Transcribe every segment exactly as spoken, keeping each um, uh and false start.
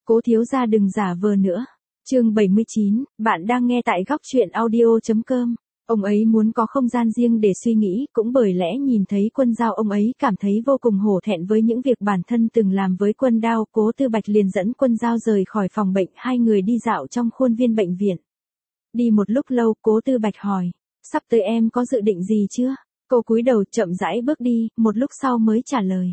Cố thiếu gia đừng giả vờ nữa. Chương bảy mươi chín, bạn đang nghe tại góc truyện audio chấm com. Ông ấy muốn có không gian riêng để suy nghĩ, cũng bởi lẽ nhìn thấy Quân Dao ông ấy cảm thấy vô cùng hổ thẹn với những việc bản thân từng làm với Quân Đao. Cố Tư Bạch liền dẫn Quân Dao rời khỏi phòng bệnh, hai người đi dạo trong khuôn viên bệnh viện. Đi một lúc lâu, Cố Tư Bạch hỏi, sắp tới em có dự định gì chưa? Cô cúi đầu chậm rãi bước đi, một lúc sau mới trả lời.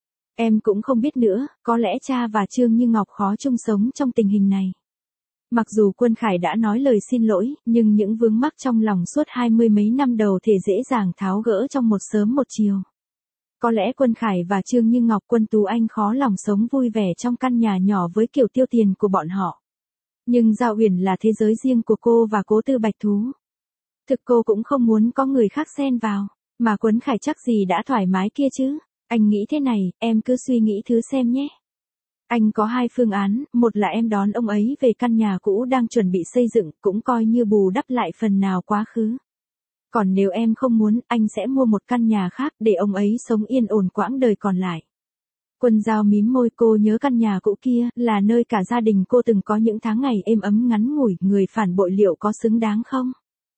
Em cũng không biết nữa, có lẽ cha và Trương Như Ngọc khó chung sống trong tình hình này. Mặc dù Quân Khải đã nói lời xin lỗi, nhưng những vướng mắc trong lòng suốt hai mươi mấy năm đầu thể dễ dàng tháo gỡ trong một sớm một chiều. Có lẽ Quân Khải và Trương Như Ngọc, Quân Tú Anh khó lòng sống vui vẻ trong căn nhà nhỏ với kiểu tiêu tiền của bọn họ. Nhưng Giao Uyển là thế giới riêng của cô và Cố Tư Bạch thú. Thực cô cũng không muốn có người khác xen vào, mà Quân Khải chắc gì đã thoải mái kia chứ. Anh nghĩ thế này, em cứ suy nghĩ thứ xem nhé. Anh có hai phương án, một là em đón ông ấy về căn nhà cũ đang chuẩn bị xây dựng, cũng coi như bù đắp lại phần nào quá khứ. Còn nếu em không muốn, anh sẽ mua một căn nhà khác để ông ấy sống yên ổn quãng đời còn lại. Quân Dao mím môi, cô nhớ căn nhà cũ kia, là nơi cả gia đình cô từng có những tháng ngày êm ấm ngắn ngủi, người phản bội liệu có xứng đáng không?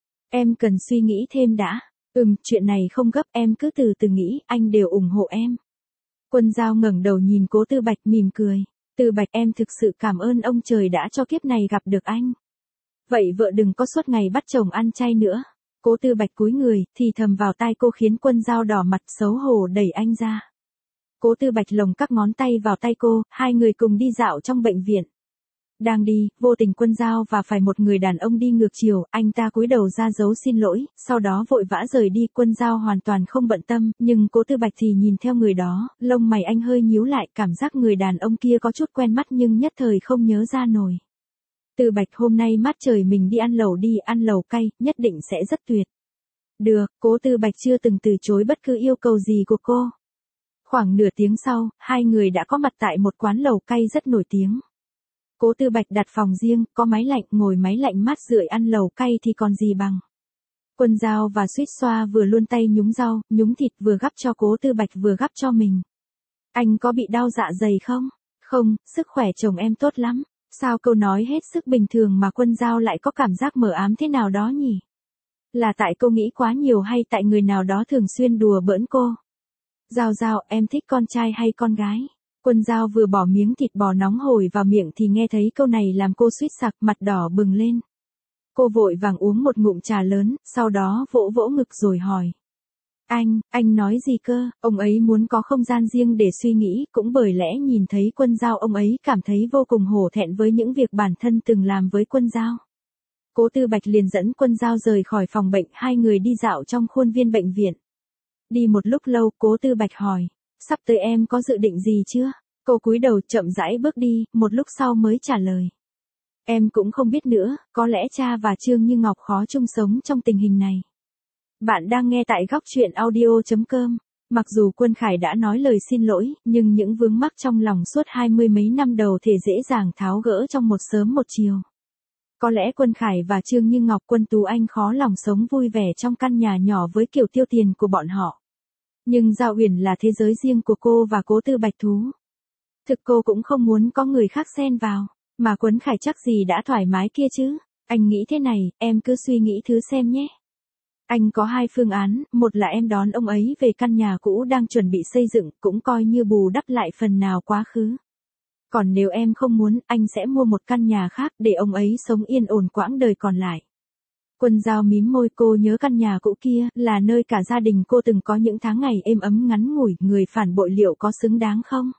Em cần suy nghĩ thêm đã. Ừm, chuyện này không gấp, em cứ từ từ nghĩ, anh đều ủng hộ em. Quân Dao ngẩng đầu nhìn Cố Tư Bạch mỉm cười. Tư Bạch, em thực sự cảm ơn ông trời đã cho kiếp này gặp được anh. Vậy vợ đừng có suốt ngày bắt chồng ăn chay nữa. Cố Tư Bạch cúi người, thì thầm vào tai cô khiến Quân Dao đỏ mặt xấu hổ đẩy anh ra. Cố Tư Bạch lồng các ngón tay vào tay cô, hai người cùng đi dạo trong bệnh viện. Đang đi, vô tình Quân Dao và phải một người đàn ông đi ngược chiều, anh ta cúi đầu ra dấu xin lỗi, sau đó vội vã rời đi. Quân Dao hoàn toàn không bận tâm, nhưng Cố Tư Bạch thì nhìn theo người đó, lông mày anh hơi nhíu lại, cảm giác người đàn ông kia có chút quen mắt nhưng nhất thời không nhớ ra nổi. Tư Bạch, hôm nay mát trời mình đi ăn lẩu đi, ăn lẩu cay, nhất định sẽ rất tuyệt. Được, Cố Tư Bạch chưa từng từ chối bất cứ yêu cầu gì của cô. Khoảng nửa tiếng sau, hai người đã có mặt tại một quán lẩu cay rất nổi tiếng. Cố Tư Bạch đặt phòng riêng, có máy lạnh, ngồi máy lạnh mát rượi ăn lẩu cay thì còn gì bằng. Quân Dao và Suýt Xoa vừa luôn tay nhúng rau, nhúng thịt, vừa gắp cho Cố Tư Bạch vừa gắp cho mình. Anh có bị đau dạ dày không? Không, sức khỏe chồng em tốt lắm. Sao câu nói hết sức bình thường mà Quân Dao lại có cảm giác mờ ám thế nào đó nhỉ? Là tại cô nghĩ quá nhiều hay tại người nào đó thường xuyên đùa bỡn cô? Dao Dao, em thích con trai hay con gái? Quân Dao vừa bỏ miếng thịt bò nóng hổi vào miệng thì nghe thấy câu này làm cô suýt sặc, mặt đỏ bừng lên. Cô vội vàng uống một ngụm trà lớn, sau đó vỗ vỗ ngực rồi hỏi. Anh, anh nói gì cơ? Ông ấy muốn có không gian riêng để suy nghĩ, cũng bởi lẽ nhìn thấy Quân Dao ông ấy cảm thấy vô cùng hổ thẹn với những việc bản thân từng làm với Quân Dao. Cố Tư Bạch liền dẫn Quân Dao rời khỏi phòng bệnh, hai người đi dạo trong khuôn viên bệnh viện. Đi một lúc lâu, Cố Tư Bạch hỏi, sắp tới em có dự định gì chưa? Cô cúi đầu chậm rãi bước đi, một lúc sau mới trả lời. Em cũng không biết nữa, có lẽ cha và Trương Như Ngọc khó chung sống trong tình hình này. Bạn đang nghe tại góc truyện audio chấm com. Mặc dù Quân Khải đã nói lời xin lỗi, nhưng những vướng mắc trong lòng suốt hai mươi mấy năm đầu thể dễ dàng tháo gỡ trong một sớm một chiều. Có lẽ Quân Khải và Trương Như Ngọc, Quân Tú Anh khó lòng sống vui vẻ trong căn nhà nhỏ với kiểu tiêu tiền của bọn họ. Nhưng Giao Uyển là thế giới riêng của cô và Cố Tư Bạch thú. Thực cô cũng không muốn có người khác xen vào, mà Quân Khải chắc gì đã thoải mái kia chứ. Anh nghĩ thế này, em cứ suy nghĩ thứ xem nhé. Anh có hai phương án, một là em đón ông ấy về căn nhà cũ đang chuẩn bị xây dựng, cũng coi như bù đắp lại phần nào quá khứ. Còn nếu em không muốn, anh sẽ mua một căn nhà khác để ông ấy sống yên ổn quãng đời còn lại. Quân Dao mím môi, cô nhớ căn nhà cũ kia, là nơi cả gia đình cô từng có những tháng ngày êm ấm ngắn ngủi, người phản bội liệu có xứng đáng không?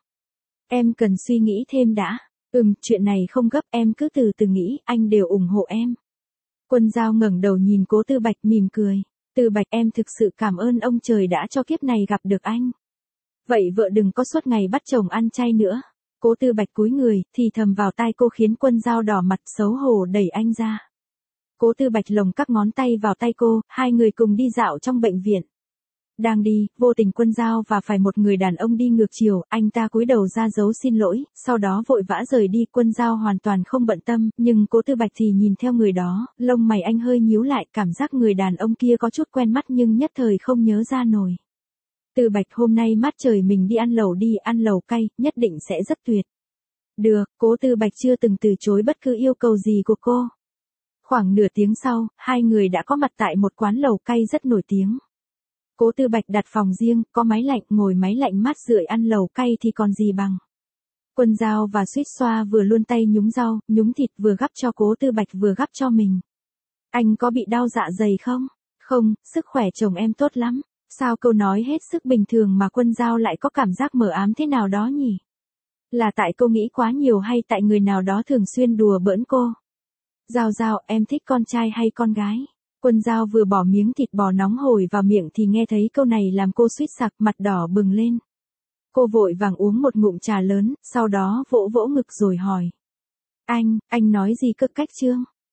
Em cần suy nghĩ thêm đã. Ừm, chuyện này không gấp, em cứ từ từ nghĩ, anh đều ủng hộ em. Quân Dao ngẩng đầu nhìn Cố Tư Bạch mỉm cười. Tư Bạch, em thực sự cảm ơn ông trời đã cho kiếp này gặp được anh. Vậy vợ đừng có suốt ngày bắt chồng ăn chay nữa. Cố Tư Bạch cúi người, thì thầm vào tai cô khiến Quân Dao đỏ mặt xấu hổ đẩy anh ra. Cố Tư Bạch lồng các ngón tay vào tay cô, hai người cùng đi dạo trong bệnh viện. Đang đi, vô tình Quân Dao và phải một người đàn ông đi ngược chiều, anh ta cúi đầu ra dấu xin lỗi, sau đó vội vã rời đi. Quân Dao hoàn toàn không bận tâm, nhưng Cố Tư Bạch thì nhìn theo người đó, lông mày anh hơi nhíu lại, cảm giác người đàn ông kia có chút quen mắt nhưng nhất thời không nhớ ra nổi. Tư Bạch, hôm nay mát trời mình đi ăn lẩu đi, ăn lẩu cay, nhất định sẽ rất tuyệt. Được, Cố Tư Bạch chưa từng từ chối bất cứ yêu cầu gì của cô. Khoảng nửa tiếng sau, hai người đã có mặt tại một quán lẩu cay rất nổi tiếng. Cố Tư Bạch đặt phòng riêng, có máy lạnh, ngồi máy lạnh mát rượi ăn lẩu cay thì còn gì bằng. Quân Dao và Suýt Xoa vừa luôn tay nhúng rau, nhúng thịt vừa gắp cho Cố Tư Bạch vừa gắp cho mình. Anh có bị đau dạ dày không? Không, sức khỏe chồng em tốt lắm. Sao câu nói hết sức bình thường mà Quân Dao lại có cảm giác mờ ám thế nào đó nhỉ? Là tại cô nghĩ quá nhiều hay tại người nào đó thường xuyên đùa bỡn cô? Dao Dao, em thích con trai hay con gái? Quân Dao vừa bỏ miếng thịt bò nóng hổi vào miệng thì nghe thấy câu này làm cô suýt sặc, mặt đỏ bừng lên. Cô vội vàng uống một ngụm trà lớn, sau đó vỗ vỗ ngực rồi hỏi. Anh, anh nói gì cơ Cách Trương?